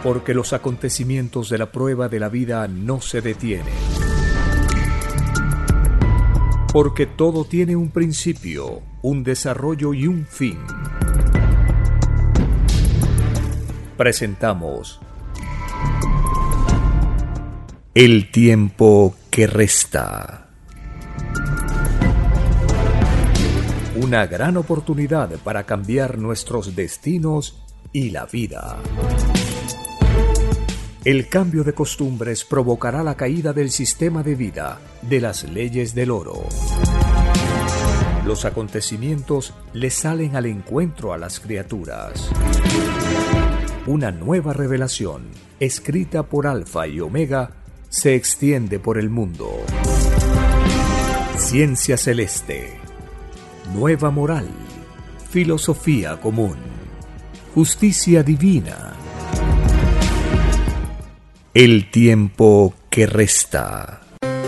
Porque los acontecimientos de la prueba de la vida no se detienen. Porque todo tiene un principio, un desarrollo y un fin. Presentamos El tiempo que resta. Una gran oportunidad para cambiar nuestros destinos y la vida. El cambio de costumbres provocará la caída del sistema de vida, de las leyes del oro. Los acontecimientos le salen al encuentro a las criaturas. Una nueva revelación, escrita por Alfa y Omega, se extiende por el mundo. Ciencia celeste, nueva moral, filosofía común, justicia divina. El tiempo que resta.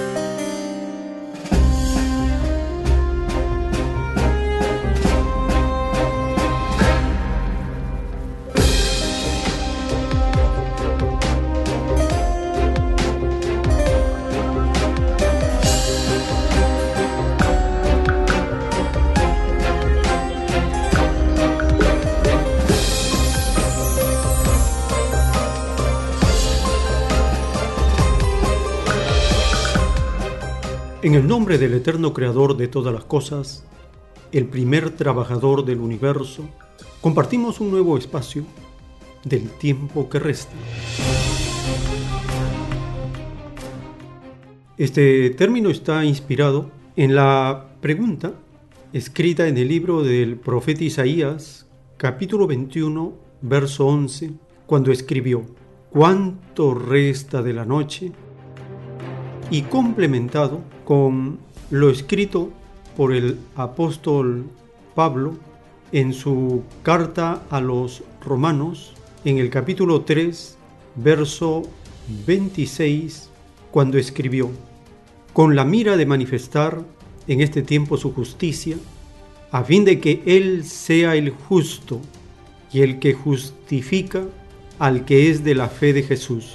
En el nombre del eterno creador de todas las cosas, el primer trabajador del universo, compartimos un nuevo espacio del tiempo que resta. Este término está inspirado en la pregunta escrita en el libro del profeta Isaías, capítulo 21, verso 11, cuando escribió: ¿cuánto resta de la noche? Y complementado con lo escrito por el apóstol Pablo en su carta a los Romanos, en el capítulo 3, verso 26, cuando escribió: con la mira de manifestar en este tiempo su justicia, a fin de que Él sea el justo y el que justifica al que es de la fe de Jesús.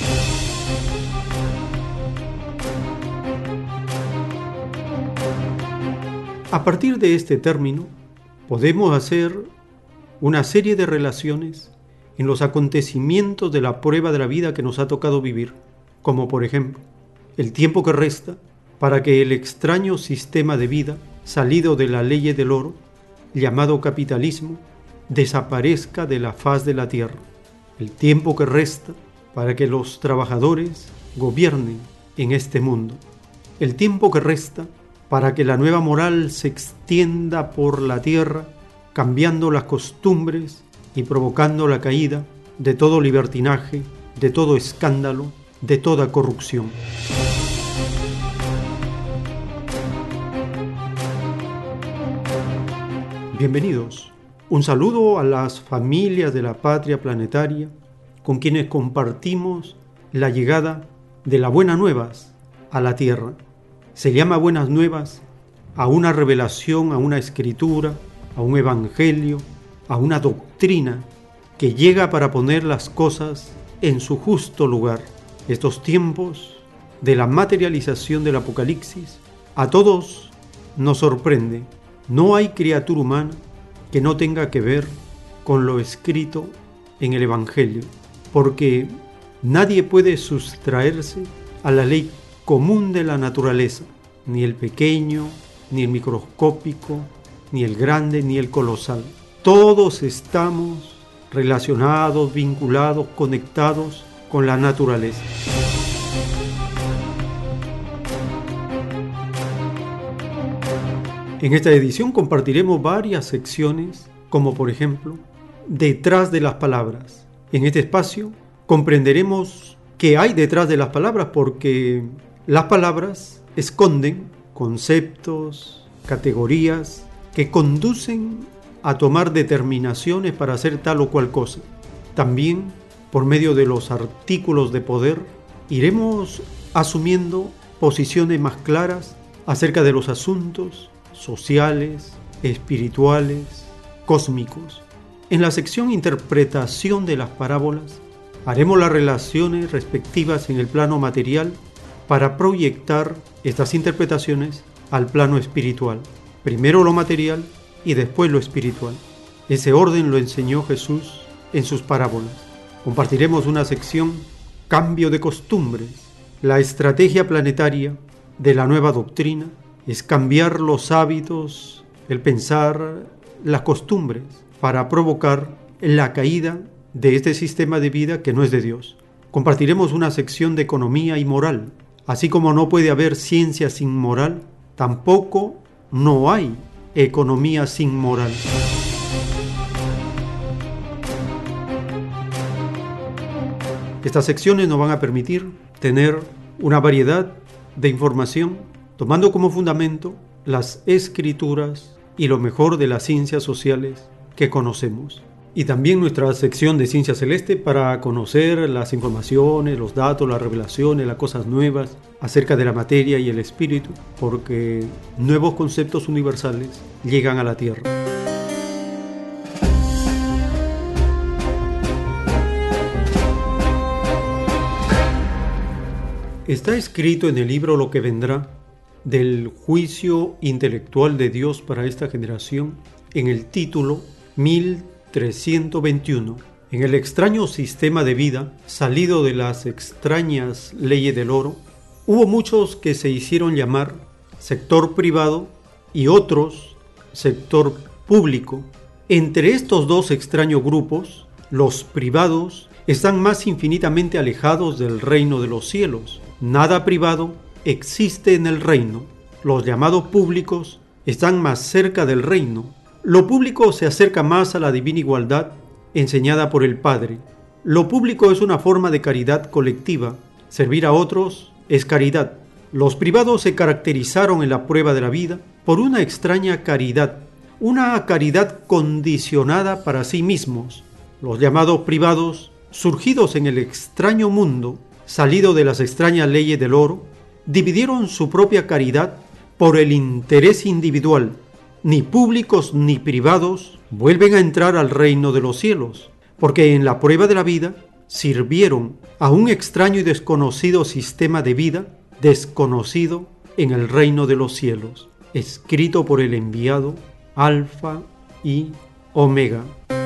A partir de este término, podemos hacer una serie de relaciones en los acontecimientos de la prueba de la vida que nos ha tocado vivir, como por ejemplo, el tiempo que resta para que el extraño sistema de vida salido de la ley del oro, llamado capitalismo, desaparezca de la faz de la tierra. El tiempo que resta para que los trabajadores gobiernen en este mundo. El tiempo que resta para que la nueva moral se extienda por la tierra, cambiando las costumbres y provocando la caída de todo libertinaje, de todo escándalo, de toda corrupción. Bienvenidos. Un saludo a las familias de la patria planetaria con quienes compartimos la llegada de las buenas nuevas a la tierra. Se llama buenas nuevas a una revelación, a una escritura, a un evangelio, a una doctrina que llega para poner las cosas en su justo lugar. Estos tiempos de la materialización del Apocalipsis a todos nos sorprende. No hay criatura humana que no tenga que ver con lo escrito en el evangelio, porque nadie puede sustraerse a la ley común de la naturaleza, ni el pequeño, ni el microscópico, ni el grande, ni el colosal. Todos estamos relacionados, vinculados, conectados con la naturaleza. En esta edición compartiremos varias secciones, como por ejemplo, detrás de las palabras. En este espacio comprenderemos qué hay detrás de las palabras, porque las palabras esconden conceptos, categorías que conducen a tomar determinaciones para hacer tal o cual cosa. También, por medio de los artículos de poder, iremos asumiendo posiciones más claras acerca de los asuntos sociales, espirituales, cósmicos. En la sección interpretación de las parábolas, Haremos las relaciones respectivas en el plano material para proyectar estas interpretaciones al plano espiritual. Primero lo material y después lo espiritual. Ese orden lo enseñó Jesús en sus parábolas. Compartiremos una sección Cambio de costumbres. La estrategia planetaria de la nueva doctrina es cambiar los hábitos, el pensar, las costumbres para provocar la caída de este sistema de vida que no es de Dios. Compartiremos una sección de economía y moral. Así como no puede haber ciencia sin moral, tampoco no hay economía sin moral. Estas secciones nos van a permitir tener una variedad de información, tomando como fundamento las escrituras y lo mejor de las ciencias sociales que conocemos. Y también nuestra sección de Ciencia Celeste para conocer las informaciones, los datos, las revelaciones, las cosas nuevas acerca de la materia y el espíritu, porque nuevos conceptos universales llegan a la Tierra. Está escrito en el libro Lo que vendrá, del juicio intelectual de Dios para esta generación, en el título 1321. En el extraño sistema de vida, salido de las extrañas leyes del oro, hubo muchos que se hicieron llamar sector privado y otros sector público. Entre estos dos extraños grupos, los privados están más infinitamente alejados del reino de los cielos. Nada privado existe en el reino. Los llamados públicos están más cerca del reino. Lo público se acerca más a la divina igualdad enseñada por el Padre. Lo público es una forma de caridad colectiva. Servir a otros es caridad. Los privados se caracterizaron en la prueba de la vida por una extraña caridad, una caridad condicionada para sí mismos. Los llamados privados, surgidos en el extraño mundo, salido de las extrañas leyes del oro, dividieron su propia caridad por el interés individual. Ni públicos ni privados vuelven a entrar al reino de los cielos, porque en la prueba de la vida sirvieron a un extraño y desconocido sistema de vida, desconocido en el reino de los cielos, escrito por el enviado Alfa y Omega.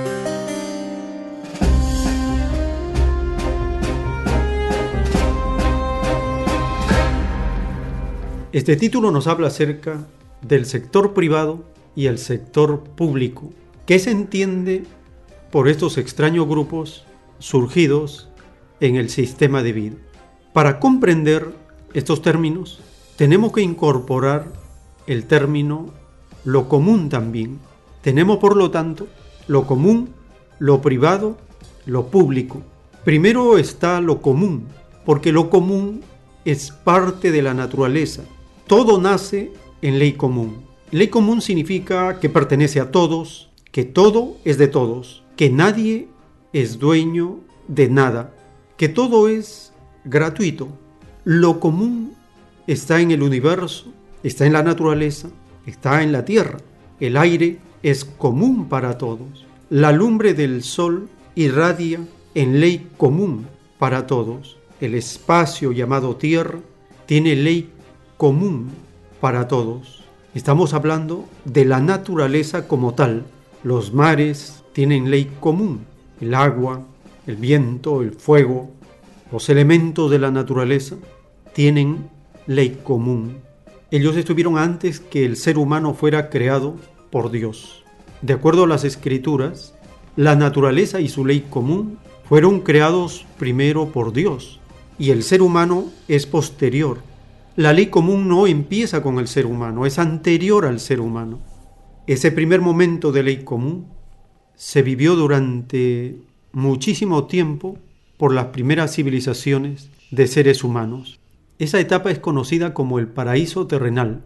Este título nos habla acerca del sector privado y el sector público. ¿Qué se entiende por estos extraños grupos surgidos en el sistema de vida? Para comprender estos términos, tenemos que incorporar el término lo común también. Tenemos, por lo tanto, lo común, lo privado, lo público. Primero está lo común, porque lo común es parte de la naturaleza. Todo nace en ley común. Ley común significa que pertenece a todos, que todo es de todos, que nadie es dueño de nada, que todo es gratuito. Lo común está en el universo, está en la naturaleza, está en la tierra. El aire es común para todos. La lumbre del sol irradia en ley común para todos. El espacio llamado tierra tiene ley común para todos. Estamos hablando de la naturaleza como tal. Los mares tienen ley común. El agua, el viento, el fuego, los elementos de la naturaleza tienen ley común. Ellos estuvieron antes que el ser humano fuera creado por Dios. De acuerdo a las Escrituras, la naturaleza y su ley común fueron creados primero por Dios, y el ser humano es posterior. La ley común no empieza con el ser humano, es anterior al ser humano. Ese primer momento de ley común se vivió durante muchísimo tiempo por las primeras civilizaciones de seres humanos. Esa etapa es conocida como el paraíso terrenal.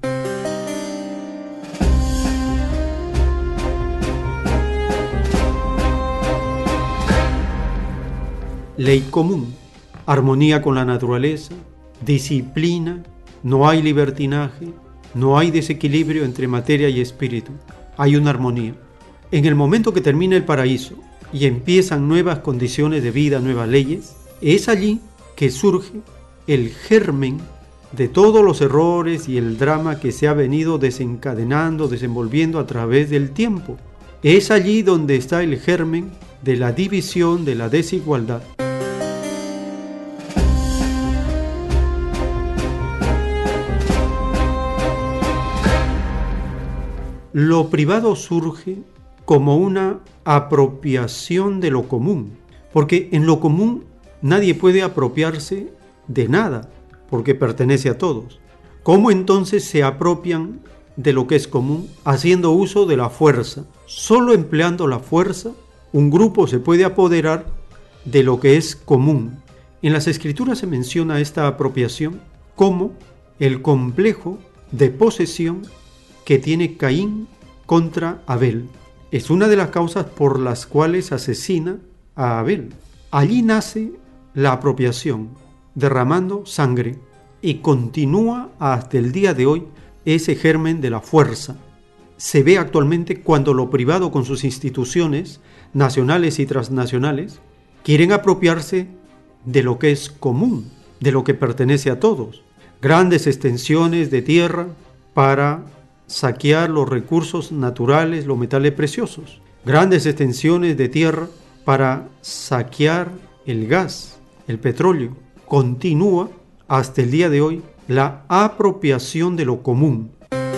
Ley común, armonía con la naturaleza, disciplina, no hay libertinaje, no hay desequilibrio entre materia y espíritu, hay una armonía. En el momento que termina el paraíso y empiezan nuevas condiciones de vida, nuevas leyes, es allí que surge el germen de todos los errores y el drama que se ha venido desencadenando, desenvolviendo a través del tiempo. Es allí donde está el germen de la división, de la desigualdad. Lo privado surge como una apropiación de lo común, porque en lo común nadie puede apropiarse de nada, porque pertenece a todos. ¿Cómo entonces se apropian de lo que es común? Haciendo uso de la fuerza. Solo empleando la fuerza, un grupo se puede apoderar de lo que es común. En las Escrituras se menciona esta apropiación como el complejo de posesión que tiene Caín contra Abel. Es una de las causas por las cuales asesina a Abel. Allí nace la apropiación, derramando sangre, y continúa hasta el día de hoy ese germen de la fuerza. Se ve actualmente cuando lo privado, con sus instituciones nacionales y transnacionales, quieren apropiarse de lo que es común, de lo que pertenece a todos. Grandes extensiones de tierra para saquear los recursos naturales, los metales preciosos. Grandes extensiones de tierra para saquear el gas, el petróleo. Continúa hasta el día de hoy la apropiación de lo común.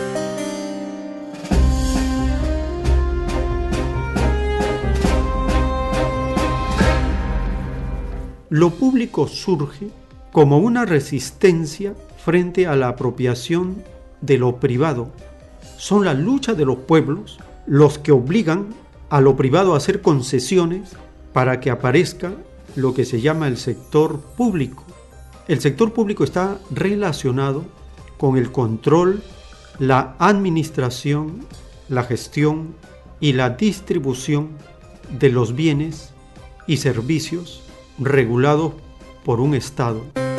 Lo público surge como una resistencia frente a la apropiación de lo privado. Son la lucha de los pueblos los que obligan a lo privado a hacer concesiones para que aparezca lo que se llama el sector público. El sector público está relacionado con el control, la administración, la gestión y la distribución de los bienes y servicios regulados por un Estado.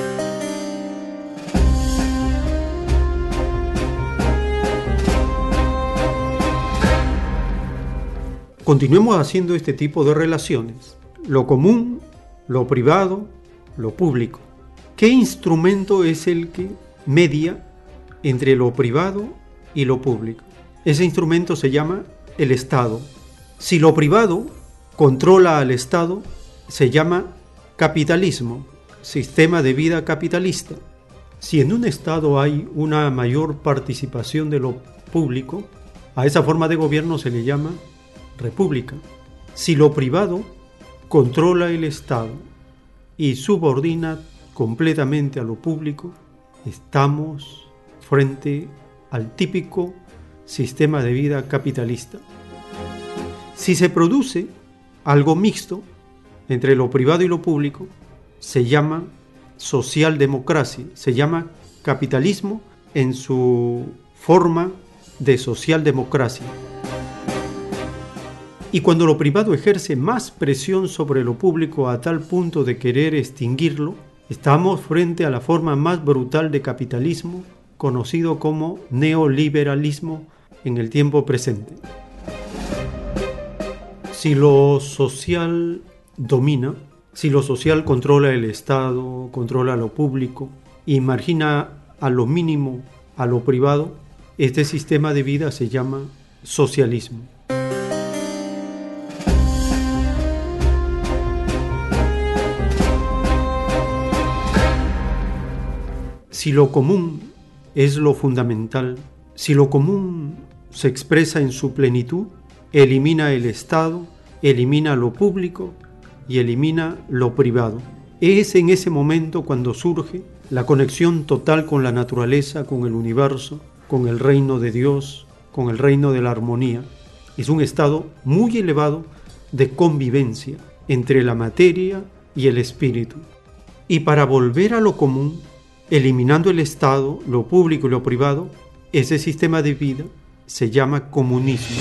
Continuemos haciendo este tipo de relaciones: lo común, lo privado, lo público. ¿Qué instrumento es el que media entre lo privado y lo público? Ese instrumento se llama el Estado. Si lo privado controla al Estado, se llama capitalismo, sistema de vida capitalista. Si en un Estado hay una mayor participación de lo público, a esa forma de gobierno se le llama república. Si lo privado controla el Estado y subordina completamente a lo público, estamos frente al típico sistema de vida capitalista. Si se produce algo mixto entre lo privado y lo público, se llama socialdemocracia, se llama capitalismo en su forma de socialdemocracia. Y cuando lo privado ejerce más presión sobre lo público a tal punto de querer extinguirlo, estamos frente a la forma más brutal de capitalismo, conocido como neoliberalismo en el tiempo presente. Si lo social domina, si lo social controla el Estado, controla lo público y margina a lo mínimo a lo privado, este sistema de vida se llama socialismo. Si lo común es lo fundamental, si lo común se expresa en su plenitud, elimina el Estado, elimina lo público y elimina lo privado. Es en ese momento cuando surge la conexión total con la naturaleza, con el universo, con el reino de Dios, con el reino de la armonía. Es un estado muy elevado de convivencia entre la materia y el espíritu. Y para volver a lo común, eliminando el Estado, lo público y lo privado, ese sistema de vida se llama comunismo.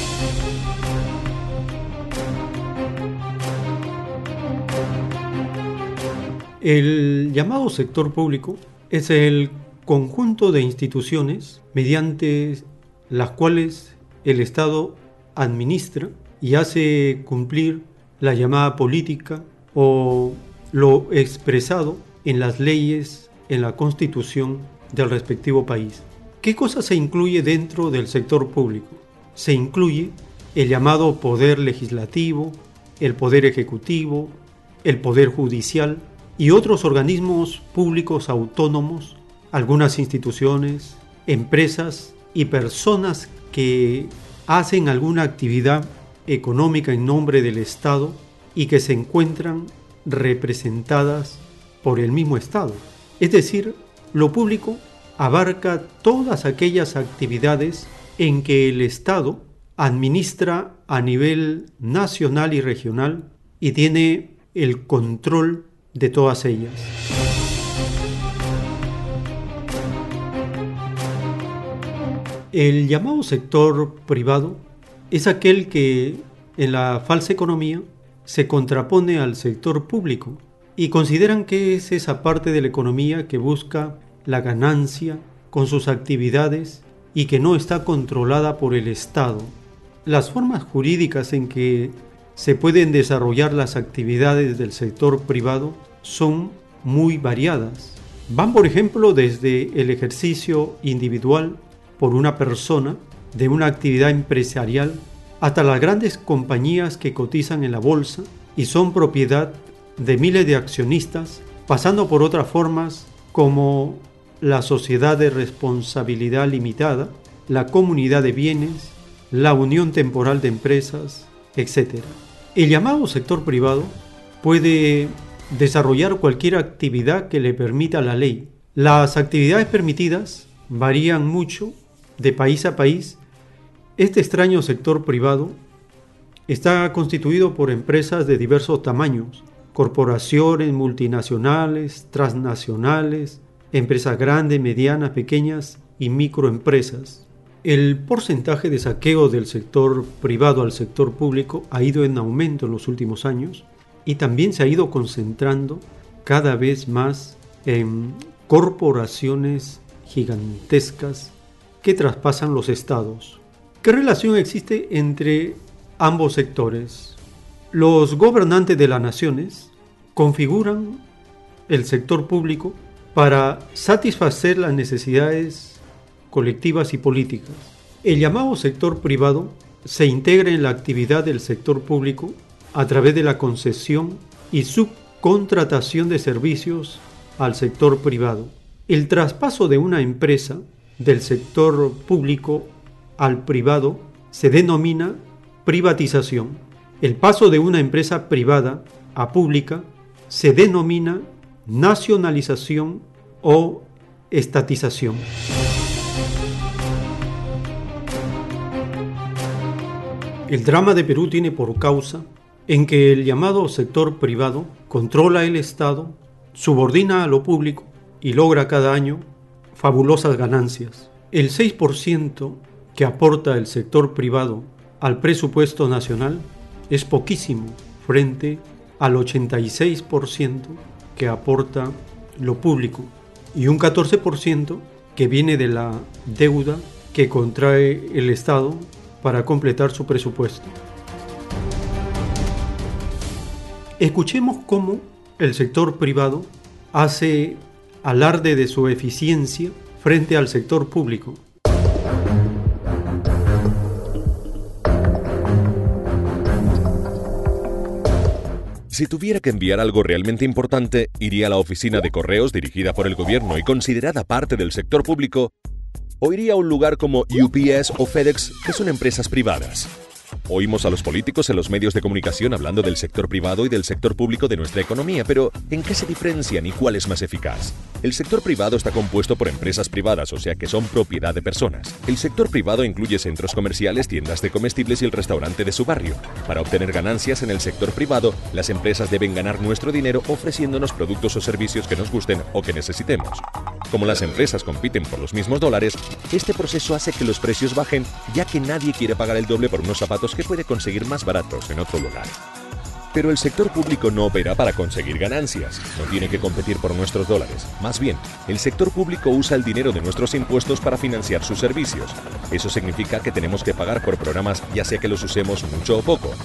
El llamado sector público es el conjunto de instituciones mediante las cuales el Estado administra y hace cumplir la llamada política o lo expresado en las leyes, en la constitución del respectivo país. ¿Qué cosa se incluye dentro del sector público? Se incluye el llamado poder legislativo, el poder ejecutivo, el poder judicial y otros organismos públicos autónomos, algunas instituciones, empresas y personas que hacen alguna actividad económica en nombre del Estado y que se encuentran representadas por el mismo Estado. Es decir, lo público abarca todas aquellas actividades en que el Estado administra a nivel nacional y regional y tiene el control de todas ellas. El llamado sector privado es aquel que en la falsa economía se contrapone al sector público y consideran que es esa parte de la economía que busca la ganancia con sus actividades y que no está controlada por el Estado. Las formas jurídicas en que se pueden desarrollar las actividades del sector privado son muy variadas. Van, por ejemplo, desde el ejercicio individual por una persona de una actividad empresarial hasta las grandes compañías que cotizan en la bolsa y son propiedad de miles de accionistas, pasando por otras formas como la sociedad de responsabilidad limitada, la comunidad de bienes, la unión temporal de empresas, etc. El llamado sector privado puede desarrollar cualquier actividad que le permita la ley. Las actividades permitidas varían mucho de país a país. Este extraño sector privado está constituido por empresas de diversos tamaños, corporaciones multinacionales, transnacionales, empresas grandes, medianas, pequeñas y microempresas. El porcentaje de saqueo del sector privado al sector público ha ido en aumento en los últimos años y también se ha ido concentrando cada vez más en corporaciones gigantescas que traspasan los estados. ¿Qué relación existe entre ambos sectores? Los gobernantes de las naciones configuran el sector público para satisfacer las necesidades colectivas y políticas. El llamado sector privado se integra en la actividad del sector público a través de la concesión y subcontratación de servicios al sector privado. El traspaso de una empresa del sector público al privado se denomina privatización. El paso de una empresa privada a pública se denomina nacionalización o estatización. El drama de Perú tiene por causa en que el llamado sector privado controla el Estado, subordina a lo público y logra cada año fabulosas ganancias. El 6% que aporta el sector privado al presupuesto nacional es poquísimo frente al 86% que aporta lo público y un 14% que viene de la deuda que contrae el Estado para completar su presupuesto. Escuchemos cómo el sector privado hace alarde de su eficiencia frente al sector público. Si tuviera que enviar algo realmente importante, iría a la oficina de correos dirigida por el gobierno y considerada parte del sector público, o iría a un lugar como UPS o FedEx, que son empresas privadas. Oímos a los políticos en los medios de comunicación hablando del sector privado y del sector público de nuestra economía, pero ¿en qué se diferencian y cuál es más eficaz? El sector privado está compuesto por empresas privadas, o sea que son propiedad de personas. El sector privado incluye centros comerciales, tiendas de comestibles y el restaurante de su barrio. Para obtener ganancias en el sector privado, las empresas deben ganar nuestro dinero ofreciéndonos productos o servicios que nos gusten o que necesitemos. Como las empresas compiten por los mismos dólares, este proceso hace que los precios bajen, ya que nadie quiere pagar el doble por unos zapatos que puede conseguir más baratos en otro lugar. Pero el sector público no opera para conseguir ganancias, no tiene que competir por nuestros dólares. Más bien, el sector público usa el dinero de nuestros impuestos para financiar sus servicios. Eso significa que tenemos que pagar por programas ya sea que los usemos mucho o poco.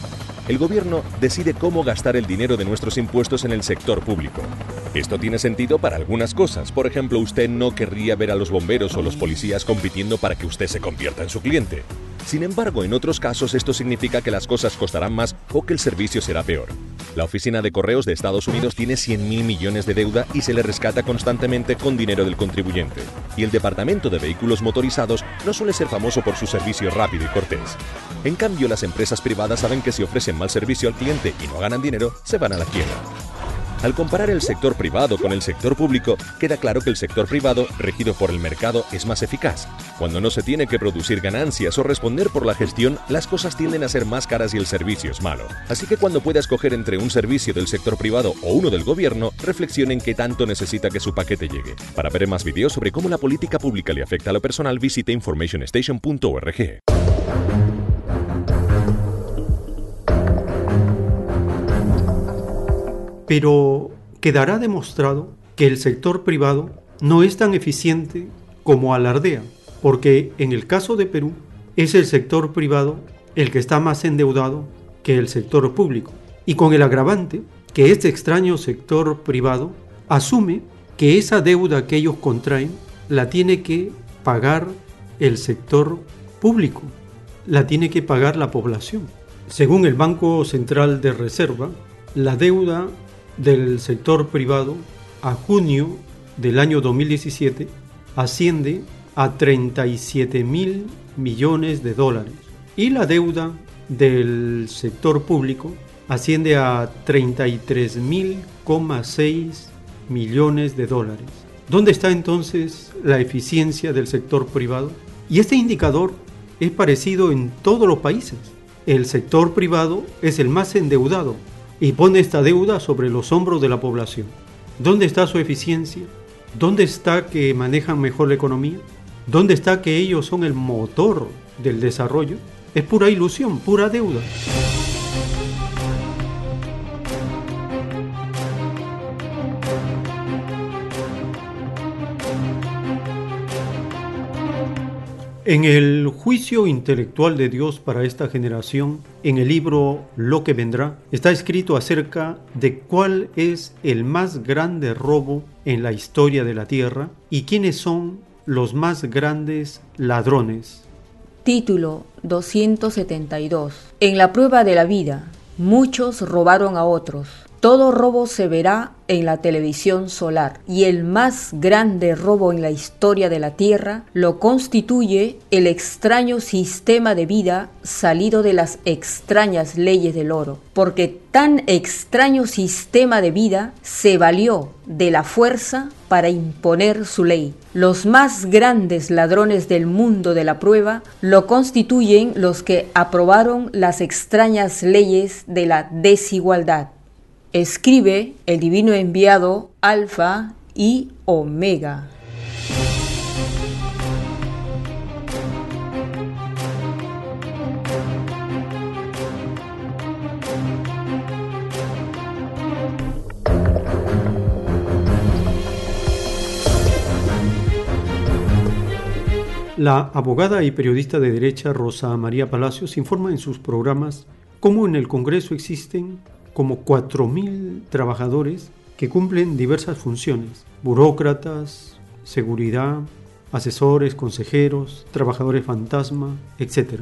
el gobierno decide cómo gastar el dinero de nuestros impuestos en el sector público. Esto tiene sentido para algunas cosas. Por ejemplo, usted no querría ver a los bomberos o los policías compitiendo para que usted se convierta en su cliente. Sin embargo, en otros casos esto significa que las cosas costarán más o que el servicio será peor. La Oficina de Correos de Estados Unidos tiene 100.000 millones de deuda y se le rescata constantemente con dinero del contribuyente. Y el Departamento de Vehículos Motorizados no suele ser famoso por su servicio rápido y cortés. En cambio, las empresas privadas saben que si ofrecen mal servicio al cliente y no ganan dinero, se van a la quiebra. Al comparar el sector privado con el sector público, queda claro que el sector privado, regido por el mercado, es más eficaz. Cuando no se tiene que producir ganancias o responder por la gestión, las cosas tienden a ser más caras y el servicio es malo. Así que cuando pueda escoger entre un servicio del sector privado o uno del gobierno, reflexionen qué tanto necesita que su paquete llegue. Para ver más videos sobre cómo la política pública le afecta a lo personal, visite informationstation.org. Pero quedará demostrado que el sector privado no es tan eficiente como alardea, porque en el caso de Perú es el sector privado el que está más endeudado que el sector público, y con el agravante que este extraño sector privado asume que esa deuda que ellos contraen la tiene que pagar el sector público, la tiene que pagar la población. Según el Banco Central de Reserva, la deuda del sector privado a junio del año 2017 asciende a 37.000 millones de dólares y la deuda del sector público asciende a 33.6 millones de dólares. ¿Dónde está entonces la eficiencia del sector privado? Y este indicador es parecido en todos los países. El sector privado es el más endeudado y pone esta deuda sobre los hombros de la población. ¿Dónde está su eficiencia? ¿Dónde está que manejan mejor la economía? ¿Dónde está que ellos son el motor del desarrollo? Es pura ilusión, pura deuda. En el juicio intelectual de Dios para esta generación, en el libro Lo que vendrá, está escrito acerca de cuál es el más grande robo en la historia de la tierra y quiénes son los más grandes ladrones. Título 272. En la prueba de la vida, muchos robaron a otros. Todo robo se verá en la televisión solar y el más grande robo en la historia de la Tierra lo constituye el extraño sistema de vida salido de las extrañas leyes del oro, porque tan extraño sistema de vida se valió de la fuerza para imponer su ley. Los más grandes ladrones del mundo de la prueba lo constituyen los que aprobaron las extrañas leyes de la desigualdad. Escribe el divino enviado Alfa y Omega. La abogada y periodista de derecha Rosa María Palacios informa en sus programas cómo en el Congreso existen como 4.000 trabajadores que cumplen diversas funciones: burócratas, seguridad, asesores, consejeros, trabajadores fantasma, etc.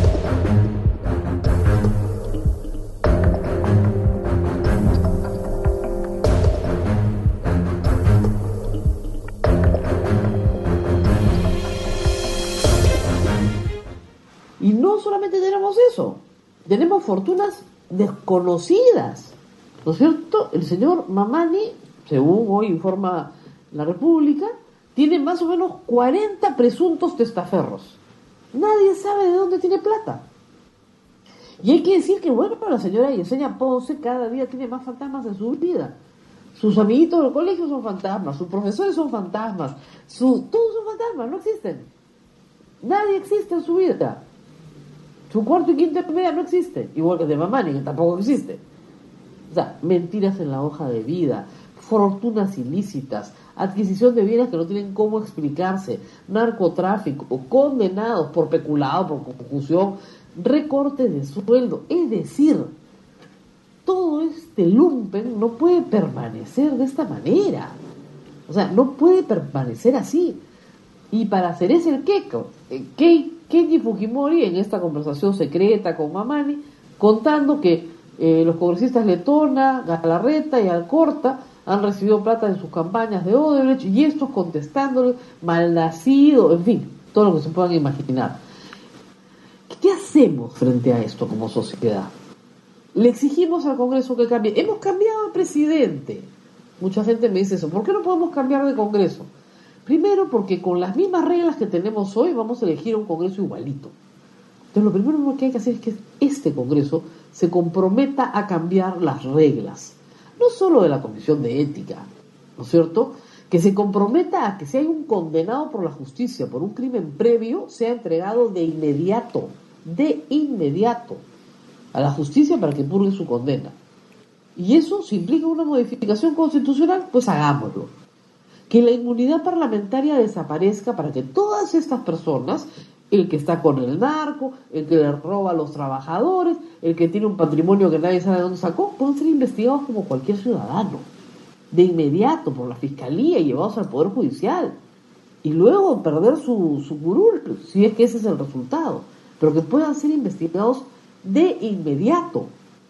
Y no solamente tenemos eso, tenemos fortunas desconocidas, ¿no es cierto? El señor Mamani, según hoy informa la República, tiene más o menos 40 presuntos testaferros. Nadie sabe de dónde tiene plata. Y hay que decir que, bueno, la señora Yesenia Ponce cada día tiene más fantasmas en su vida. Sus amiguitos del colegio son fantasmas, sus profesores son fantasmas, todos son fantasmas, no existen. Nadie existe en su vida. Su cuarto y quinto de media no existe, igual que el de Mamani, que tampoco existe. O sea, mentiras en la hoja de vida, fortunas ilícitas, adquisición de bienes que no tienen cómo explicarse, narcotráfico, condenados por peculado, por concusión, recorte de sueldo. Es decir, todo este lumpen no puede permanecer de esta manera. O sea, no puede permanecer así. Y para hacer ese el Keiko, Kenji Fujimori, en esta conversación secreta con Mamani, contando que los congresistas Letona, Galarreta y Alcorta han recibido plata en sus campañas de Odebrecht, y estos contestándole, malnacido, en fin, todo lo que se puedan imaginar. ¿Qué hacemos frente a esto como sociedad? Le exigimos al Congreso que cambie. Hemos cambiado de presidente. Mucha gente me dice eso. ¿Por qué no podemos cambiar de Congreso? Primero, porque con las mismas reglas que tenemos hoy vamos a elegir un Congreso igualito. Entonces, lo primero que hay que hacer es que este Congreso se comprometa a cambiar las reglas. No solo de la Comisión de Ética, ¿no es cierto?, que se comprometa a que si hay un condenado por la justicia por un crimen previo, sea entregado de inmediato a la justicia para que purgue su condena. Y eso, si implica una modificación constitucional, pues hagámoslo. Que la inmunidad parlamentaria desaparezca para que todas estas personas, el que está con el narco, el que le roba a los trabajadores, el que tiene un patrimonio que nadie sabe de dónde sacó, pueden ser investigados como cualquier ciudadano, de inmediato por la fiscalía y llevados al Poder Judicial, y luego perder su curul, si es que ese es el resultado, pero que puedan ser investigados de inmediato.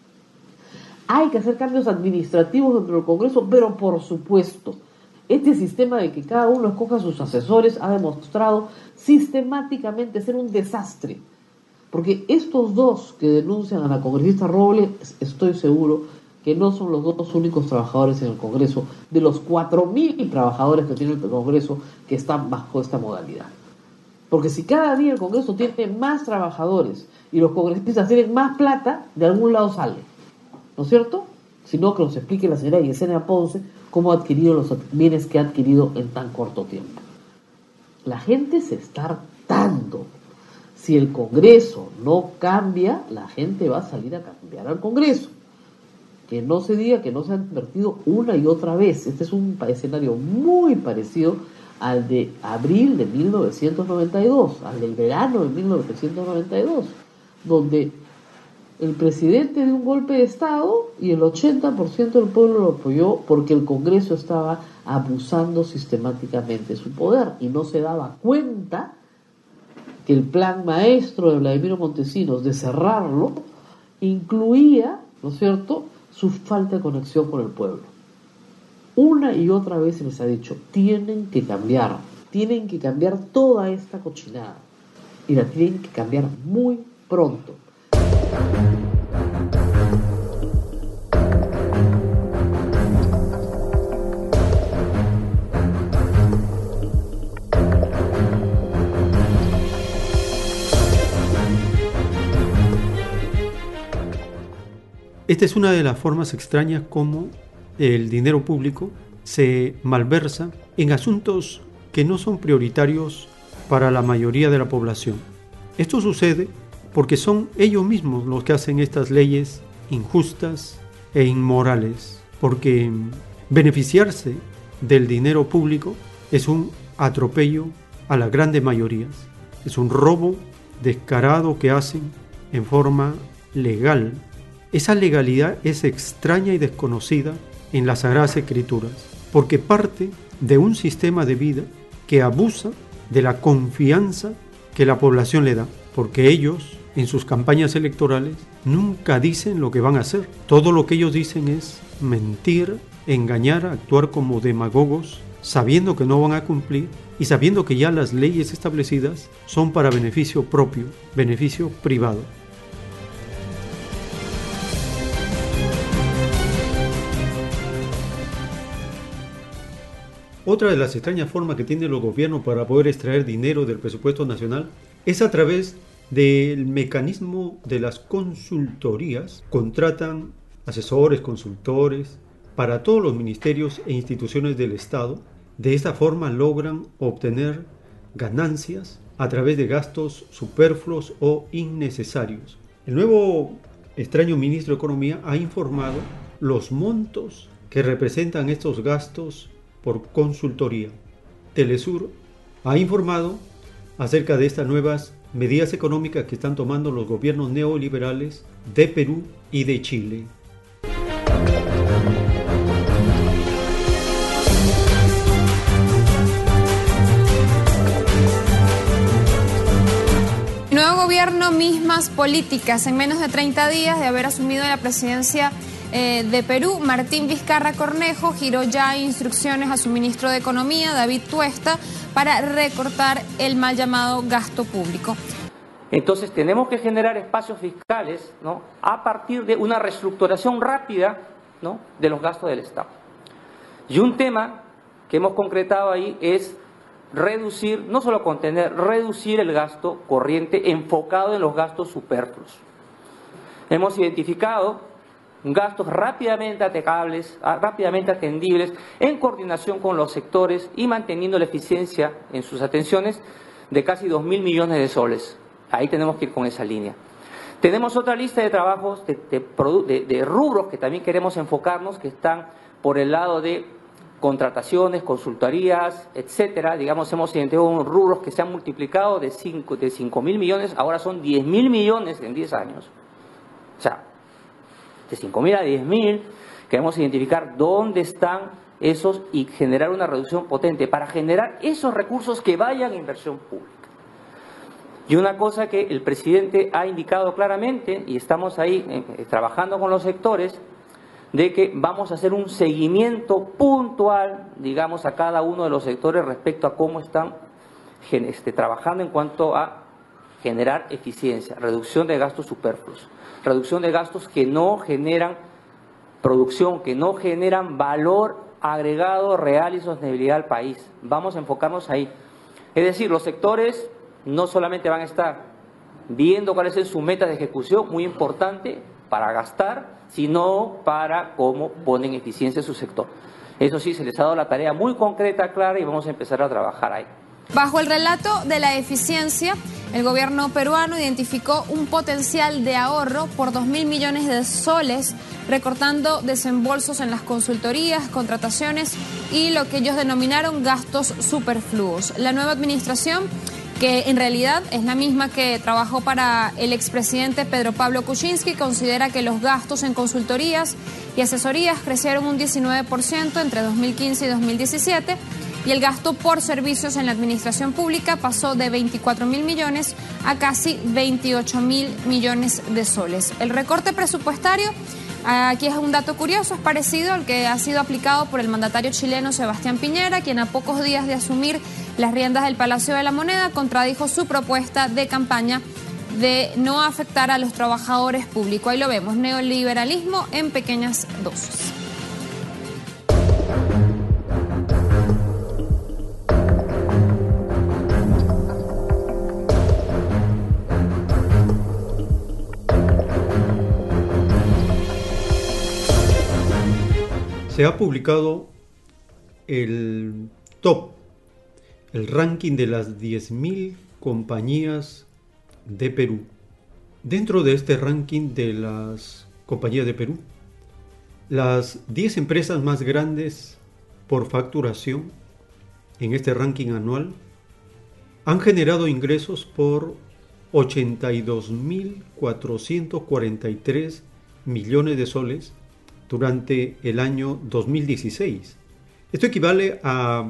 Hay que hacer cambios administrativos dentro del Congreso, pero por supuesto, este sistema de que cada uno escoja sus asesores ha demostrado sistemáticamente ser un desastre, porque estos dos que denuncian a la congresista Robles, estoy seguro que no son los dos únicos trabajadores en el Congreso, de los 4.000 trabajadores que tiene el Congreso que están bajo esta modalidad. Porque si cada día el Congreso tiene más trabajadores y los congresistas tienen más plata, de algún lado sale, ¿no es cierto? Si no, que nos explique la señora Yesenia Ponce cómo ha adquirido los bienes que ha adquirido en tan corto tiempo. La gente se está hartando. Si el Congreso no cambia, la gente va a salir a cambiar al Congreso. Que no se diga que no se han invertido una y otra vez. Este es un escenario muy parecido al de abril de 1992, al del verano de 1992, donde el presidente dio un golpe de Estado y el 80% del pueblo lo apoyó porque el Congreso estaba abusando sistemáticamente de su poder y no se daba cuenta que el plan maestro de Vladimiro Montesinos de cerrarlo incluía, ¿no es cierto?, su falta de conexión con el pueblo. Una y otra vez se les ha dicho, tienen que cambiar toda esta cochinada y la tienen que cambiar muy pronto. Esta es una de las formas extrañas como el dinero público se malversa en asuntos que no son prioritarios para la mayoría de la población. Esto sucede porque son ellos mismos los que hacen estas leyes injustas e inmorales, porque beneficiarse del dinero público es un atropello a las grandes mayorías, es un robo descarado que hacen en forma legal. Esa legalidad es extraña y desconocida en las Sagradas Escrituras, porque parte de un sistema de vida que abusa de la confianza que la población le da, porque ellos, en sus campañas electorales, nunca dicen lo que van a hacer. Todo lo que ellos dicen es mentir, engañar, actuar como demagogos, sabiendo que no van a cumplir y sabiendo que ya las leyes establecidas son para beneficio propio, beneficio privado. Otra de las extrañas formas que tienen los gobiernos para poder extraer dinero del presupuesto nacional es a través del mecanismo de las consultorías. Contratan asesores, consultores para todos los ministerios e instituciones del Estado. De esta forma logran obtener ganancias a través de gastos superfluos o innecesarios. El nuevo extraño ministro de Economía ha informado los montos que representan estos gastos por consultoría. Telesur ha informado acerca de estas nuevas medidas económicas que están tomando los gobiernos neoliberales de Perú y de Chile. gobierno, mismas políticas. En menos de 30 días de haber asumido la presidencia de Perú, Martín Vizcarra Cornejo giró ya instrucciones a su ministro de Economía, David Tuesta, para recortar el mal llamado gasto público. Entonces tenemos que generar espacios fiscales, ¿no?, a partir de una reestructuración rápida, ¿no?, de los gastos del Estado. Y un tema que hemos concretado ahí es reducir, no solo contener, reducir el gasto corriente enfocado en los gastos superfluos. Hemos identificado gastos rápidamente atacables, rápidamente atendibles, en coordinación con los sectores y manteniendo la eficiencia en sus atenciones de casi 2.000 millones de soles. Ahí tenemos que ir con esa línea. Tenemos otra lista de trabajos, de rubros que también queremos enfocarnos, que están por el lado de contrataciones, consultorías, etcétera. Digamos, hemos identificado rubros que se han multiplicado de 5.000 millones, ahora son 10.000 millones en 10 años. O sea, de 5.000 a 10.000, queremos identificar dónde están esos y generar una reducción potente para generar esos recursos que vayan a inversión pública. Y una cosa que el presidente ha indicado claramente, y estamos ahí trabajando con los sectores, de que vamos a hacer un seguimiento puntual, digamos, a cada uno de los sectores respecto a cómo están trabajando en cuanto a generar eficiencia, reducción de gastos superfluos, reducción de gastos que no generan producción, que no generan valor agregado real y sostenibilidad al país. Vamos a enfocarnos ahí. Es decir, los sectores no solamente van a estar viendo cuáles son sus metas de ejecución, muy importante para gastar, sino para cómo ponen eficiencia en su sector. Eso sí, se les ha dado la tarea muy concreta, clara, y vamos a empezar a trabajar ahí. Bajo el relato de la eficiencia, el gobierno peruano identificó un potencial de ahorro por 2.000 millones de soles, recortando desembolsos en las consultorías, contrataciones y lo que ellos denominaron gastos superfluos. La nueva administración, que en realidad es la misma que trabajó para el expresidente Pedro Pablo Kuczynski, considera que los gastos en consultorías y asesorías crecieron un 19% entre 2015 y 2017, y el gasto por servicios en la administración pública pasó de 24.000 millones a casi 28.000 millones de soles. El recorte presupuestario, aquí es un dato curioso, es parecido al que ha sido aplicado por el mandatario chileno Sebastián Piñera, quien a pocos días de asumir las riendas del Palacio de la Moneda contradijo su propuesta de campaña de no afectar a los trabajadores públicos. Ahí lo vemos, neoliberalismo en pequeñas dosis. Se ha publicado el top, el ranking de las 10.000 compañías de Perú. Dentro de este ranking de las compañías de Perú, las 10 empresas más grandes por facturación en este ranking anual han generado ingresos por 82.443 millones de soles durante el año 2016. Esto equivale a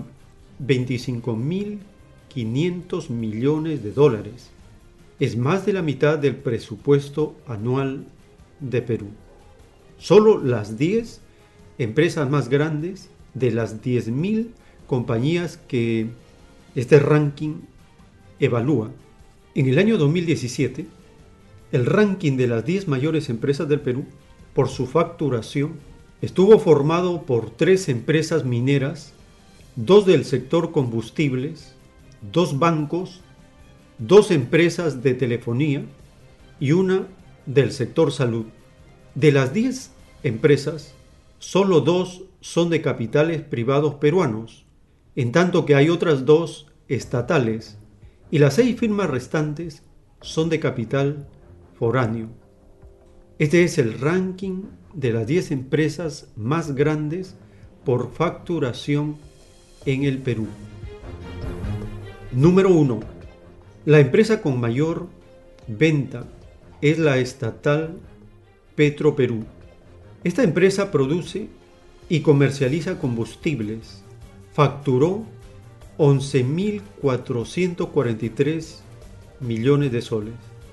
25.500 millones de dólares. Es más de la mitad del presupuesto anual de Perú. Solo las 10 empresas más grandes de las 10.000 compañías que este ranking evalúa. En el año 2017, el ranking de las 10 mayores empresas del Perú por su facturación estuvo formado por 3 empresas mineras, 2 del sector combustibles, 2 bancos, 2 empresas de telefonía y una del sector salud. De las 10 empresas, solo 2 son de capitales privados peruanos, en tanto que hay otras 2 estatales, y las 6 firmas restantes son de capital foráneo. Este es el ranking de las 10 empresas más grandes por facturación en el Perú. Número 1. La empresa con mayor venta es la estatal Petroperú. Esta empresa produce y comercializa combustibles. Facturó 11.443 millones de soles.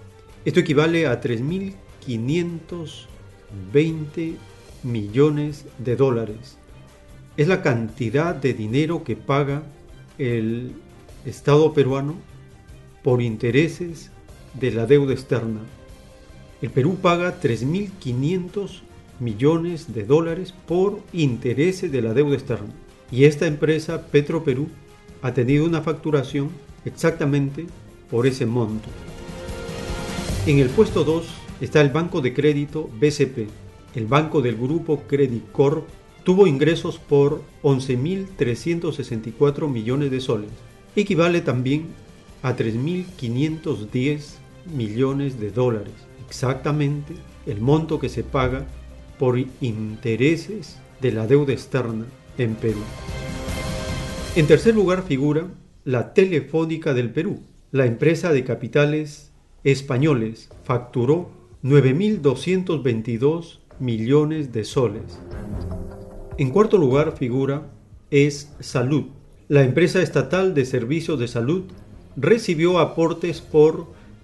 Esto equivale a 3.520 millones de dólares. Es la cantidad de dinero que paga el Estado peruano por intereses de la deuda externa. El Perú paga 3.500 millones de dólares por intereses de la deuda externa. Y esta empresa, Petroperú, ha tenido una facturación exactamente por ese monto. En el puesto 2 está el banco de crédito BCP. El banco del grupo Credit Corp tuvo ingresos por 11.364 millones de soles. Equivale también a 3.510 millones de dólares. Exactamente el monto que se paga por intereses de la deuda externa en Perú. En tercer lugar figura la Telefónica del Perú. La empresa de capitales españoles facturó 9.222 millones de soles. En cuarto lugar figura Es Salud. La empresa estatal de servicios de salud recibió aportes por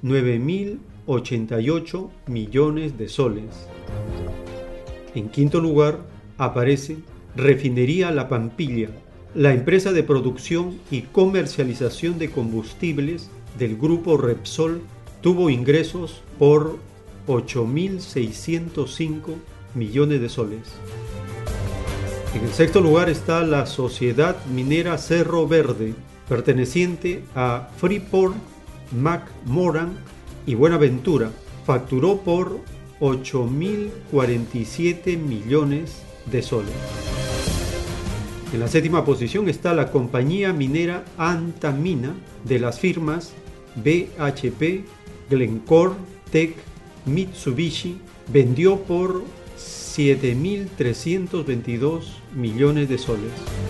9.088 millones de soles. En quinto lugar aparece Refinería La Pampilla, la empresa de producción y comercialización de combustibles del grupo Repsol tuvo ingresos por 8.605 millones de soles. En el sexto lugar está la Sociedad Minera Cerro Verde, perteneciente a Freeport, McMoran y Buenaventura. Facturó por 8.047 millones de soles. En la séptima posición está la compañía minera Antamina de las firmas BHP, Glencore, Teck, Mitsubishi. Vendió por 7.322 millones de soles.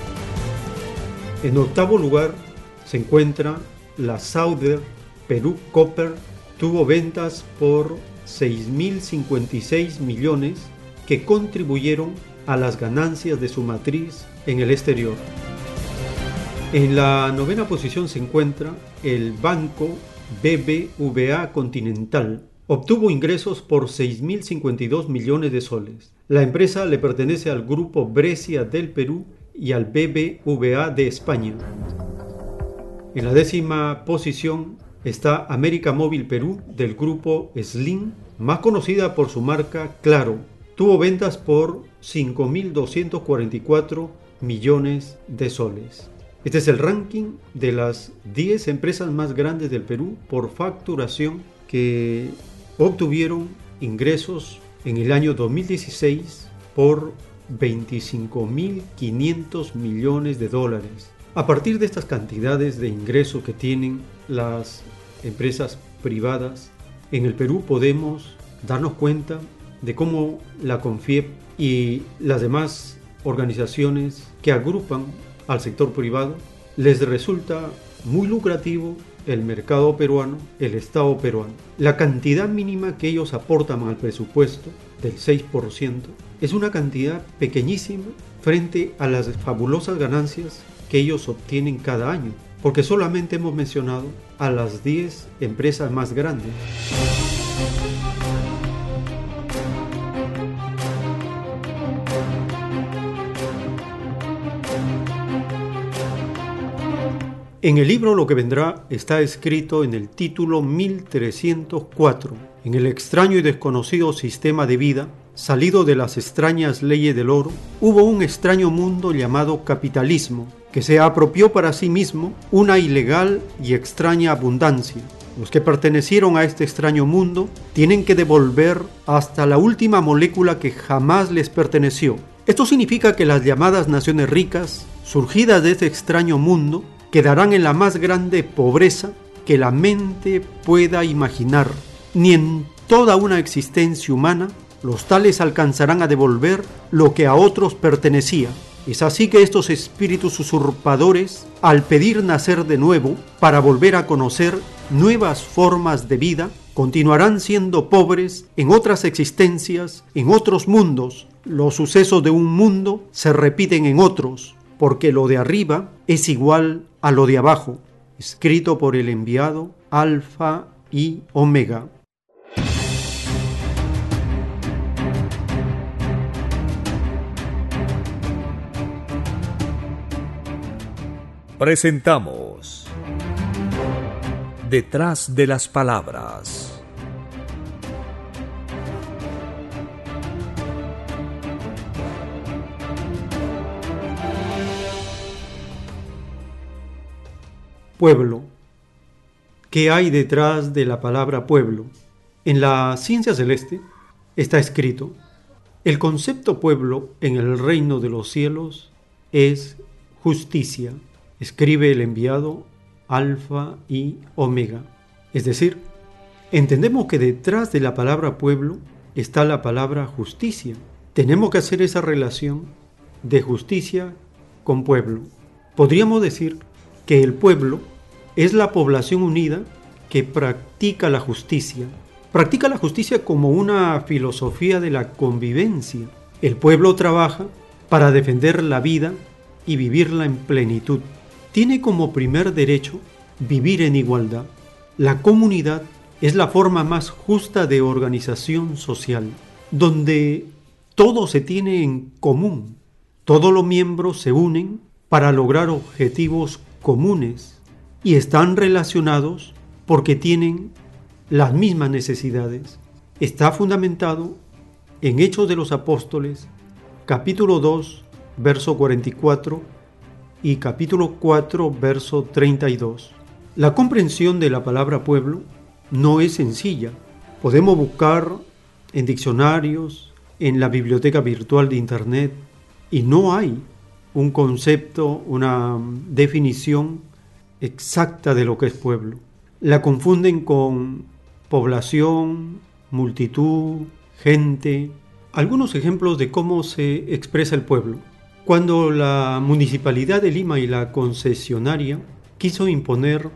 En octavo lugar se encuentra la Southern Perú Copper. Tuvo ventas por 6.056 millones que contribuyeron a las ganancias de su matriz en el exterior. En la novena posición se encuentra el banco BBVA Continental. Obtuvo ingresos por 6.052 millones de soles. La empresa le pertenece al grupo Brescia del Perú y al BBVA de España. En la décima posición está América Móvil Perú del grupo Slim, más conocida por su marca Claro. Tuvo ventas por 5.244 millones de soles. Este es el ranking de las 10 empresas más grandes del Perú por facturación que obtuvieron ingresos en el año 2016 por 25.500 millones de dólares. A partir de estas cantidades de ingresos que tienen las empresas privadas, en el Perú podemos darnos cuenta de cómo la CONFIEP y las demás organizaciones que agrupan al sector privado les resulta muy lucrativo el mercado peruano, el Estado peruano. La cantidad mínima que ellos aportan al presupuesto del 6% es una cantidad pequeñísima frente a las fabulosas ganancias que ellos obtienen cada año, porque solamente hemos mencionado a las 10 empresas más grandes. En el libro Lo que vendrá está escrito en el título 1304, en el extraño y desconocido sistema de vida, salido de las extrañas leyes del oro, hubo un extraño mundo llamado capitalismo, que se apropió para sí mismo una ilegal y extraña abundancia. Los que pertenecieron a este extraño mundo tienen que devolver hasta la última molécula que jamás les perteneció. Esto significa que las llamadas naciones ricas, surgidas de este extraño mundo, quedarán en la más grande pobreza que la mente pueda imaginar. Ni en toda una existencia humana los tales alcanzarán a devolver lo que a otros pertenecía. Es así que estos espíritus usurpadores, al pedir nacer de nuevo para volver a conocer nuevas formas de vida, continuarán siendo pobres en otras existencias, en otros mundos. Los sucesos de un mundo se repiten en otros, porque lo de arriba es igual a lo de abajo. Escrito por el enviado Alfa y Omega. Presentamos Detrás de las Palabras. Pueblo. ¿Qué hay detrás de la palabra pueblo? En la ciencia celeste está escrito: el concepto pueblo en el reino de los cielos es justicia. Escribe el enviado Alfa y Omega. Es decir, entendemos que detrás de la palabra pueblo está la palabra justicia. Tenemos que hacer esa relación de justicia con pueblo. Podríamos decir que el pueblo es la población unida que practica la justicia. Practica la justicia como una filosofía de la convivencia. El pueblo trabaja para defender la vida y vivirla en plenitud. Tiene como primer derecho vivir en igualdad. La comunidad es la forma más justa de organización social, donde todo se tiene en común. Todos los miembros se unen para lograr objetivos comunes y están relacionados porque tienen las mismas necesidades. Está fundamentado en Hechos de los Apóstoles, capítulo 2, verso 44 y capítulo 4, verso 32. La comprensión de la palabra pueblo no es sencilla. Podemos buscar en diccionarios, en la biblioteca virtual de Internet, y no hay un concepto, una definición exacta de lo que es pueblo. La confunden con población, multitud, gente. Algunos ejemplos de cómo se expresa el pueblo. Cuando la Municipalidad de Lima y la concesionaria quiso imponer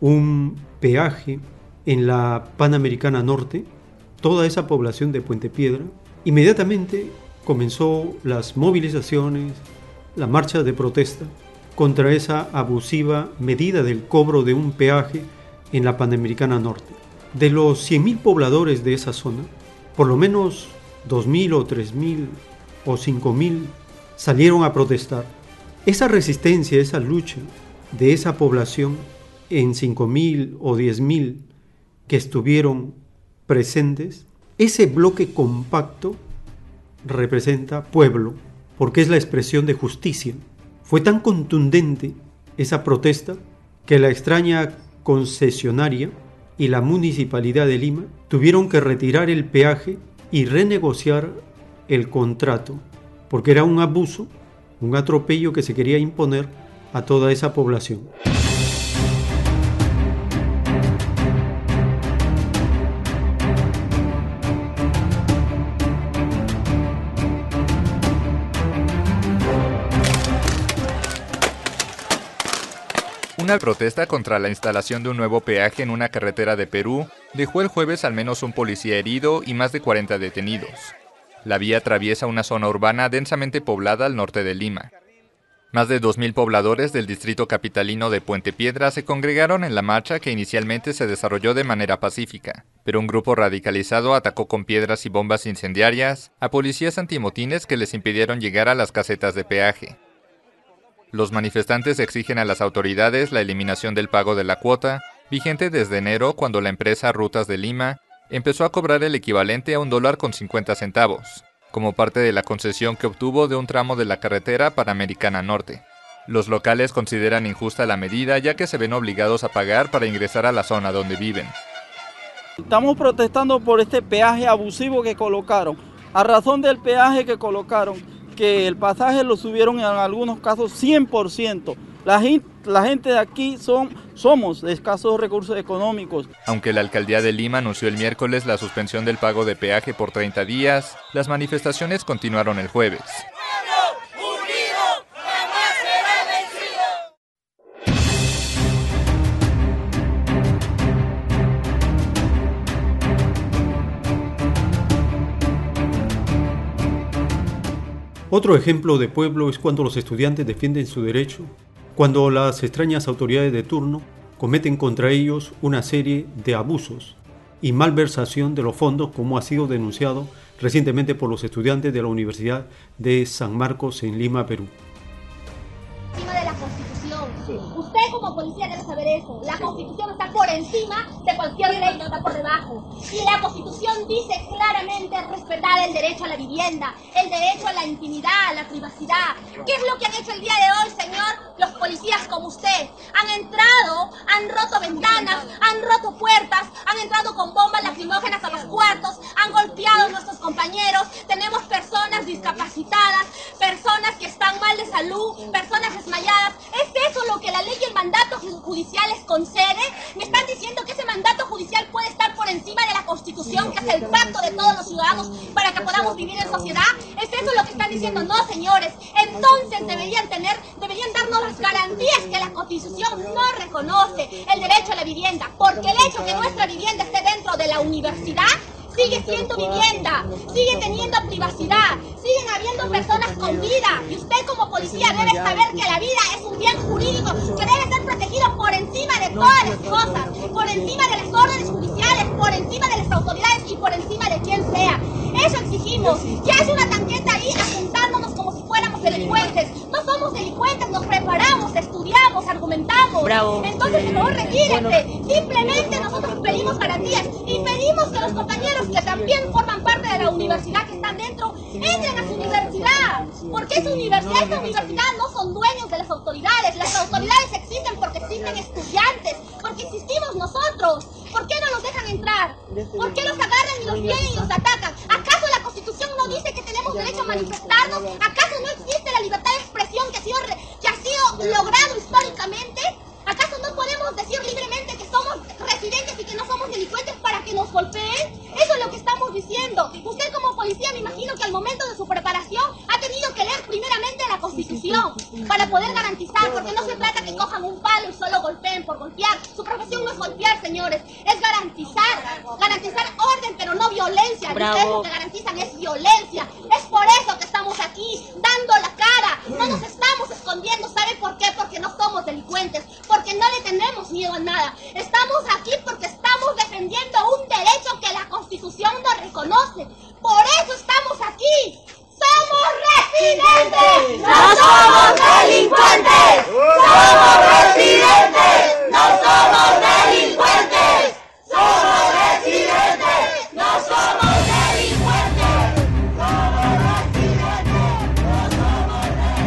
un peaje en la Panamericana Norte, toda esa población de Puente Piedra, inmediatamente comenzó las movilizaciones, la marcha de protesta contra esa abusiva medida del cobro de un peaje en la Panamericana Norte. De los 100.000 pobladores de esa zona, por lo menos 2.000 o 3.000 o 5.000 salieron a protestar. Esa resistencia, esa lucha de esa población en 5.000 o 10.000 que estuvieron presentes, ese bloque compacto representa pueblo, porque es la expresión de justicia. Fue tan contundente esa protesta que la extraña concesionaria y la Municipalidad de Lima tuvieron que retirar el peaje y renegociar el contrato, porque era un abuso, un atropello que se quería imponer a toda esa población. Una protesta contra la instalación de un nuevo peaje en una carretera de Perú dejó el jueves al menos un policía herido y más de 40 detenidos. La vía atraviesa una zona urbana densamente poblada al norte de Lima. Más de 2.000 pobladores del distrito capitalino de Puente Piedra se congregaron en la marcha que inicialmente se desarrolló de manera pacífica, pero un grupo radicalizado atacó con piedras y bombas incendiarias a policías antimotines que les impidieron llegar a las casetas de peaje. Los manifestantes exigen a las autoridades la eliminación del pago de la cuota, vigente desde enero cuando la empresa Rutas de Lima empezó a cobrar el equivalente a $1.50, como parte de la concesión que obtuvo de un tramo de la carretera Panamericana Norte. Los locales consideran injusta la medida ya que se ven obligados a pagar para ingresar a la zona donde viven. Estamos protestando por este peaje abusivo que colocaron. A razón del peaje que colocaron, que el pasaje lo subieron en algunos casos 100%. La gente de aquí somos de escasos recursos económicos. Aunque la alcaldía de Lima anunció el miércoles la suspensión del pago de peaje por 30 días, las manifestaciones continuaron el jueves. Otro ejemplo de pueblo es cuando los estudiantes defienden su derecho, cuando las extrañas autoridades de turno cometen contra ellos una serie de abusos y malversación de los fondos, como ha sido denunciado recientemente por los estudiantes de la Universidad de San Marcos en Lima, Perú. Encima de la Constitución. Sí. como policía debe saber eso. La Constitución está por encima de cualquier ley que está por debajo. Y la Constitución dice claramente respetar el derecho a la vivienda, el derecho a la intimidad, a la privacidad. ¿Qué es lo que han hecho el día de hoy, señor? Los policías como usted han entrado, han roto ventanas, han roto puertas, han entrado con bombas lacrimógenas a los cuartos, han golpeado a nuestros compañeros. Tenemos personas discapacitadas, personas que están mal de salud, personas desmayadas. ¿Es eso lo que la ley y el mandato judicial les concede? ¿Me están diciendo que ese mandato judicial puede estar por encima de la Constitución, que es el pacto de todos los ciudadanos para que podamos vivir en sociedad? ¿Es eso lo que están diciendo? No, señores. Entonces deberían darnos las garantías que la Constitución no reconoce, el derecho a la vivienda, porque el hecho que nuestra vivienda esté dentro de la universidad sigue siendo vivienda, sigue teniendo privacidad, siguen habiendo personas con vida, y usted como policía debe saber que la vida es un bien jurídico que debe ser protegido por encima de todas las cosas, por encima de las órdenes judiciales, por encima de las autoridades y por encima de quien sea. Eso exigimos. Ya es una tanqueta ahí apuntándonos como si fuéramos delincuentes. No somos delincuentes, nos preparamos, estudiamos, argumentamos. Bravo. Entonces, por favor, retírese. Simplemente nosotros pedimos garantías y pedimos que los compañeros que también forman parte de la universidad que están dentro entren a su universidad. Porque esa universidad no son dueños de las autoridades. Las autoridades existen porque existen estudiantes, porque existimos nosotros. ¿Por qué no los dejan entrar? ¿Por qué los agarran y los vienen y los atacan? ¿Acaso la Constitución no dice que tenemos derecho a manifestarnos? ¿Acaso no existe la libertad de expresión que ha sido logrado históricamente? ¿Acaso no podemos decir libremente que somos residentes y que no somos delincuentes para que nos golpeen? Eso es lo que estamos diciendo. Usted como policía, me imagino que al momento de su preparación ha tenido que leer primeramente la Constitución para poder garantizar, porque no se trata que cojan un palo y solo golpeen por golpear. Su profesión no es golpear, señores, es garantizar orden, pero no violencia. Ustedes lo que garantizan es violencia. Es por eso que estamos aquí, dando la cara. No nos estamos escondiendo. ¿Sabe por qué? Porque no somos delincuentes, porque no le tenemos miedo a nada. Estamos aquí porque estamos defendiendo un derecho que la Constitución no reconoce. Por eso estamos aquí. ¡Somos residentes! ¡No somos delincuentes! ¡Somos residentes! ¡No somos delincuentes! ¡Somos residentes! ¡No somos delincuentes! ¡Somos residentes! ¡No somos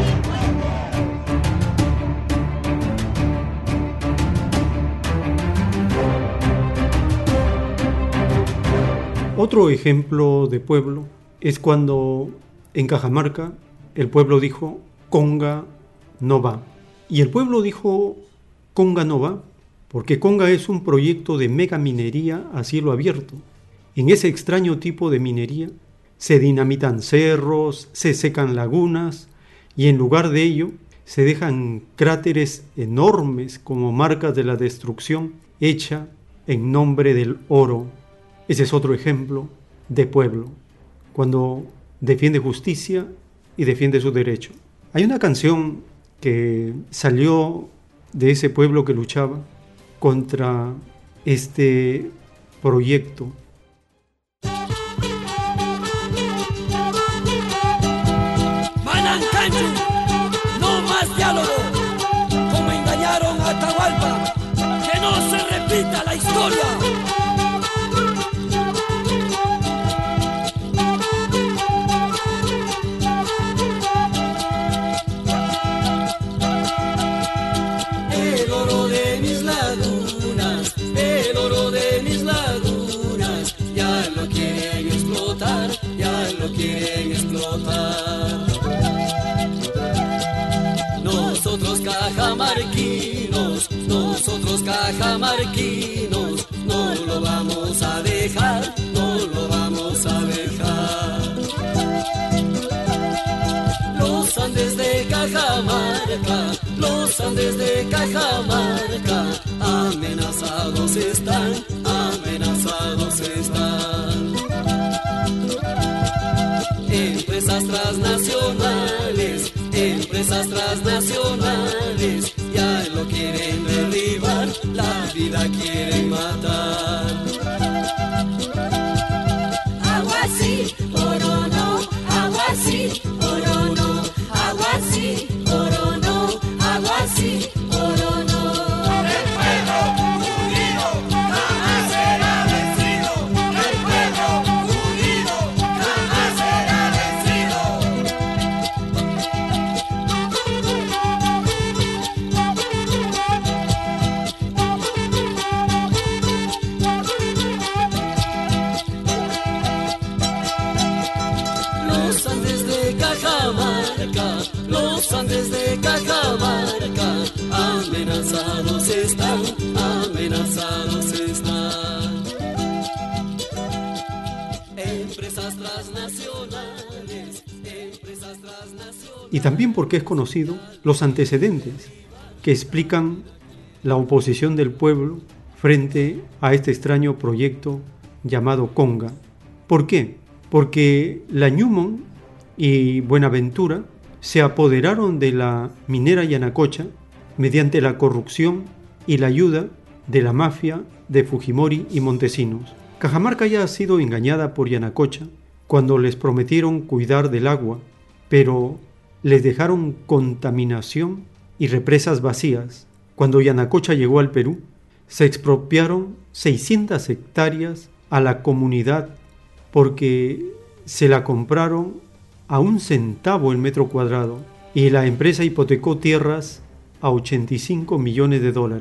delincuentes! Otro ejemplo de pueblo es cuando en Cajamarca el pueblo dijo Conga no va. Y el pueblo dijo Conga no va porque Conga es un proyecto de mega minería a cielo abierto. En ese extraño tipo de minería se dinamitan cerros, se secan lagunas y en lugar de ello se dejan cráteres enormes como marcas de la destrucción hecha en nombre del oro. Ese es otro ejemplo de pueblo, cuando defiende justicia y defiende su derecho. Hay una canción que salió de ese pueblo que luchaba contra este proyecto. Manancancho, no más diálogo, como engañaron a Atahualpa, que no se repita la historia. Quieren explotar. Nosotros cajamarquinos, no lo vamos a dejar, no lo vamos a dejar. Los Andes de Cajamarca, amenazados están, amenazados están. Empresas transnacionales ya lo quieren derribar, la vida quieren matar. Agua sí, oro no, agua sí, oro no, agua sí, oro no, agua sí, oro no. los Andes de Cajamarca, amenazados están, amenazados están. Empresas transnacionales, empresas transnacionales. Y también porque es conocido los antecedentes que explican la oposición del pueblo frente a este extraño proyecto llamado Conga. ¿Por qué? Porque la Newmont y Buenaventura se apoderaron de la minera Yanacocha mediante la corrupción y la ayuda de la mafia de Fujimori y Montesinos. Cajamarca ya ha sido engañada por Yanacocha cuando les prometieron cuidar del agua, pero les dejaron contaminación y represas vacías. Cuando Yanacocha llegó al Perú, se expropiaron 600 hectáreas a la comunidad porque se la compraron a 1 centavo el metro cuadrado y la empresa hipotecó tierras a $85 millones.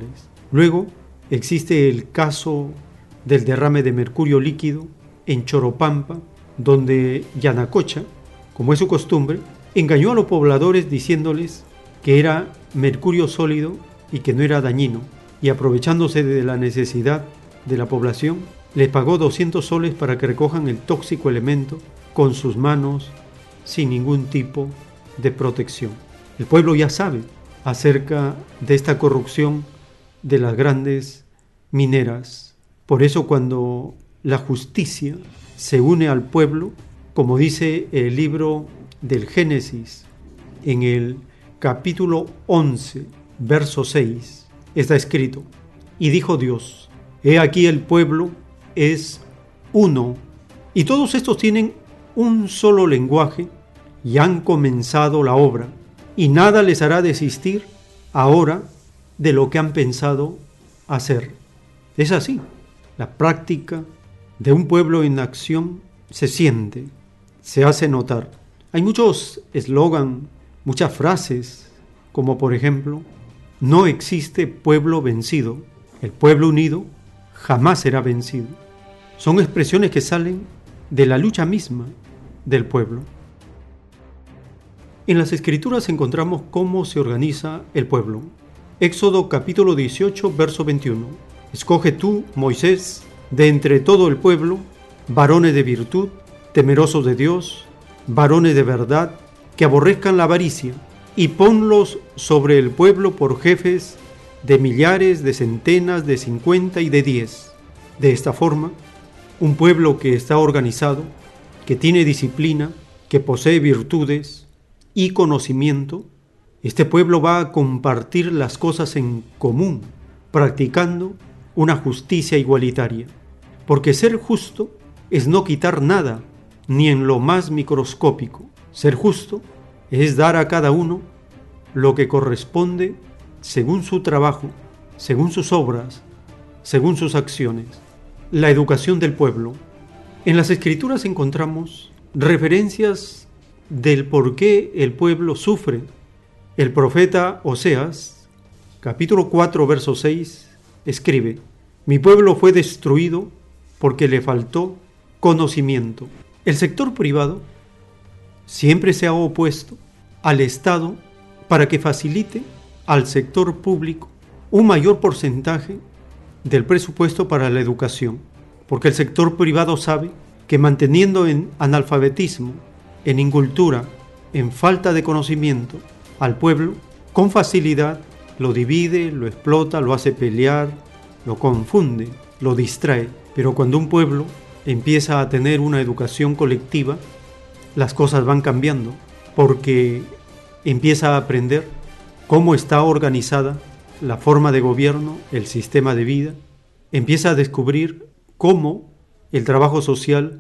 Luego existe el caso del derrame de mercurio líquido en Choropampa, donde Yanacocha, como es su costumbre, engañó a los pobladores diciéndoles que era mercurio sólido y que no era dañino, y aprovechándose de la necesidad de la población, les pagó 200 soles para que recojan el tóxico elemento con sus manos sin ningún tipo de protección. El pueblo ya sabe acerca de esta corrupción de las grandes mineras. Por eso cuando la justicia se une al pueblo, como dice el libro del Génesis, en el capítulo 11, verso 6, está escrito: y dijo Dios, he aquí el pueblo es uno, y todos estos tienen un solo lenguaje, y han comenzado la obra, y nada les hará desistir ahora de lo que han pensado hacer. Es así, la práctica de un pueblo en acción se siente, se hace notar. Hay muchos eslogan, muchas frases, como por ejemplo, no existe pueblo vencido, el pueblo unido jamás será vencido. Son expresiones que salen de la lucha misma del pueblo. En las Escrituras encontramos cómo se organiza el pueblo. Éxodo capítulo 18, verso 21. Escoge tú, Moisés, de entre todo el pueblo, varones de virtud, temerosos de Dios, varones de verdad, que aborrezcan la avaricia, y ponlos sobre el pueblo por jefes de millares, de centenas, de 50 y de 10. De esta forma, un pueblo que está organizado, que tiene disciplina, que posee virtudes y conocimiento, este pueblo va a compartir las cosas en común, practicando una justicia igualitaria. Porque ser justo es no quitar nada, ni en lo más microscópico. Ser justo es dar a cada uno lo que corresponde según su trabajo, según sus obras, según sus acciones. La educación del pueblo. En las Escrituras encontramos referencias del por qué el pueblo sufre. El profeta Oseas, capítulo 4, verso 6, escribe: mi pueblo fue destruido porque le faltó conocimiento. El sector privado siempre se ha opuesto al Estado para que facilite al sector público un mayor porcentaje del presupuesto para la educación, porque el sector privado sabe que manteniendo en analfabetismo, en incultura, en falta de conocimiento al pueblo, con facilidad lo divide, lo explota, lo hace pelear, lo confunde, lo distrae. Pero cuando un pueblo empieza a tener una educación colectiva, las cosas van cambiando, porque empieza a aprender cómo está organizada la forma de gobierno, el sistema de vida, empieza a descubrir cómo el trabajo social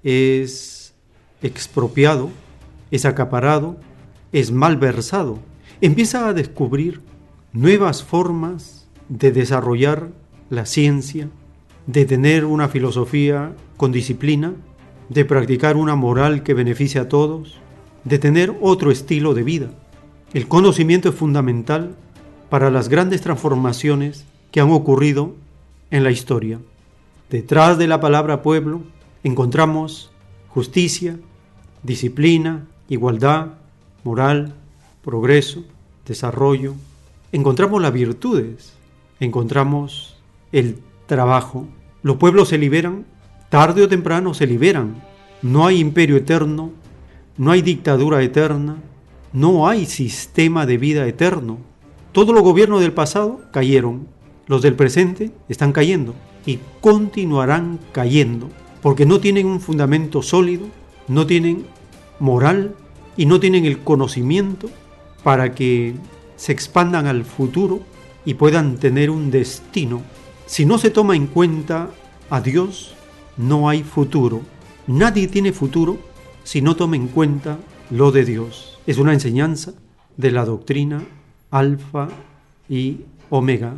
es expropiado, es acaparado, es malversado. Empieza a descubrir nuevas formas de desarrollar la ciencia, de tener una filosofía con disciplina, de practicar una moral que beneficie a todos, de tener otro estilo de vida. El conocimiento es fundamental para las grandes transformaciones que han ocurrido en la historia. Detrás de la palabra pueblo encontramos justicia, disciplina, igualdad, moral, progreso, desarrollo, encontramos las virtudes, encontramos el trabajo. Los pueblos se liberan, tarde o temprano se liberan. No hay imperio eterno, no hay dictadura eterna, no hay sistema de vida eterno. Todos los gobiernos del pasado cayeron, los del presente están cayendo y continuarán cayendo, porque no tienen un fundamento sólido, no tienen moral y no tienen el conocimiento para que se expandan al futuro y puedan tener un destino. Si no se toma en cuenta a Dios, no hay futuro. Nadie tiene futuro si no toma en cuenta lo de Dios. Es una enseñanza de la doctrina Alfa y Omega.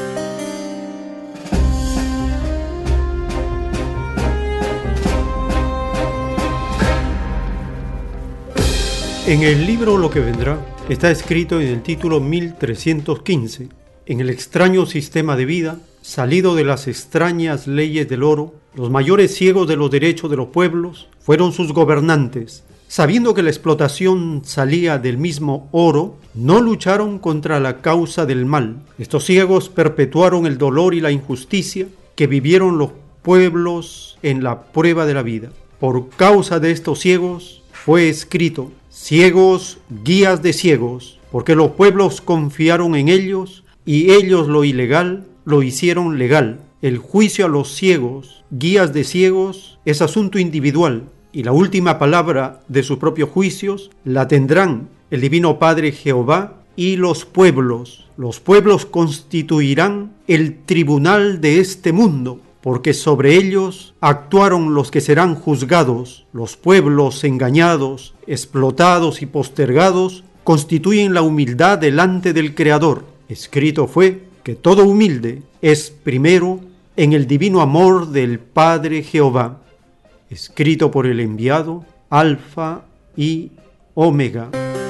En el libro Lo que vendrá está escrito en el título 1315: en el extraño sistema de vida, salido de las extrañas leyes del oro, los mayores ciegos de los derechos de los pueblos fueron sus gobernantes. Sabiendo que la explotación salía del mismo oro, no lucharon contra la causa del mal. Estos ciegos perpetuaron el dolor y la injusticia que vivieron los pueblos en la prueba de la vida. Por causa de estos ciegos fue escrito: ciegos, guías de ciegos, porque los pueblos confiaron en ellos y ellos lo ilegal lo hicieron legal. El juicio a los ciegos, guías de ciegos, es asunto individual y la última palabra de sus propios juicios la tendrán el Divino Padre Jehová y los pueblos. Los pueblos constituirán el tribunal de este mundo, porque sobre ellos actuaron los que serán juzgados. Los pueblos engañados, explotados y postergados constituyen la humildad delante del Creador. Escrito fue que todo humilde es primero en el divino amor del Padre Jehová. Escrito por el enviado Alfa y Omega.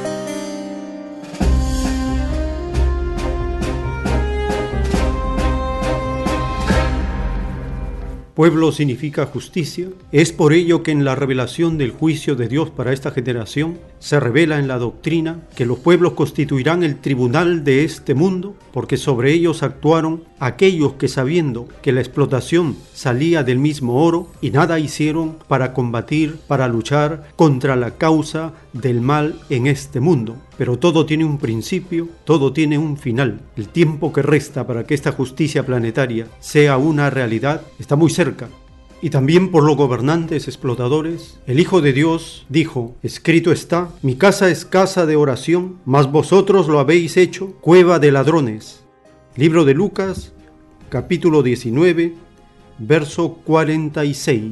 Pueblo significa justicia. Es por ello que en la revelación del juicio de Dios para esta generación se revela en la doctrina que los pueblos constituirán el tribunal de este mundo, porque sobre ellos actuaron aquellos que, sabiendo que la explotación salía del mismo oro, y nada hicieron para combatir, para luchar contra la causa del mal en este mundo. Pero todo tiene un principio, todo tiene un final. El tiempo que resta para que esta justicia planetaria sea una realidad está muy cerca. Y también por los gobernantes explotadores, el Hijo de Dios dijo: escrito está, mi casa es casa de oración, mas vosotros lo habéis hecho cueva de ladrones. Libro de Lucas, capítulo 19, verso 46.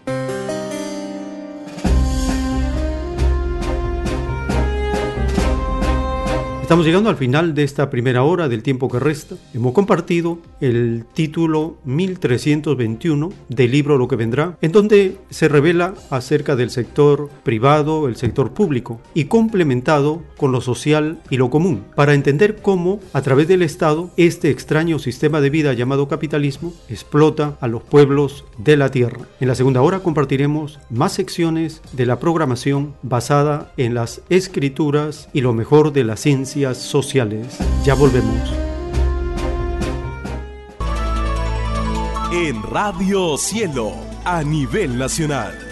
Estamos llegando al final de esta primera hora del tiempo que resta. Hemos compartido el título 1321 del libro Lo que vendrá, en donde se revela acerca del sector privado, el sector público, y complementado con lo social y lo común, para entender cómo, a través del Estado, este extraño sistema de vida llamado capitalismo explota a los pueblos de la tierra. En la segunda hora compartiremos más secciones de la programación basada en las escrituras y lo mejor de la ciencia sociales. Ya volvemos. En Radio Cielo, a nivel nacional.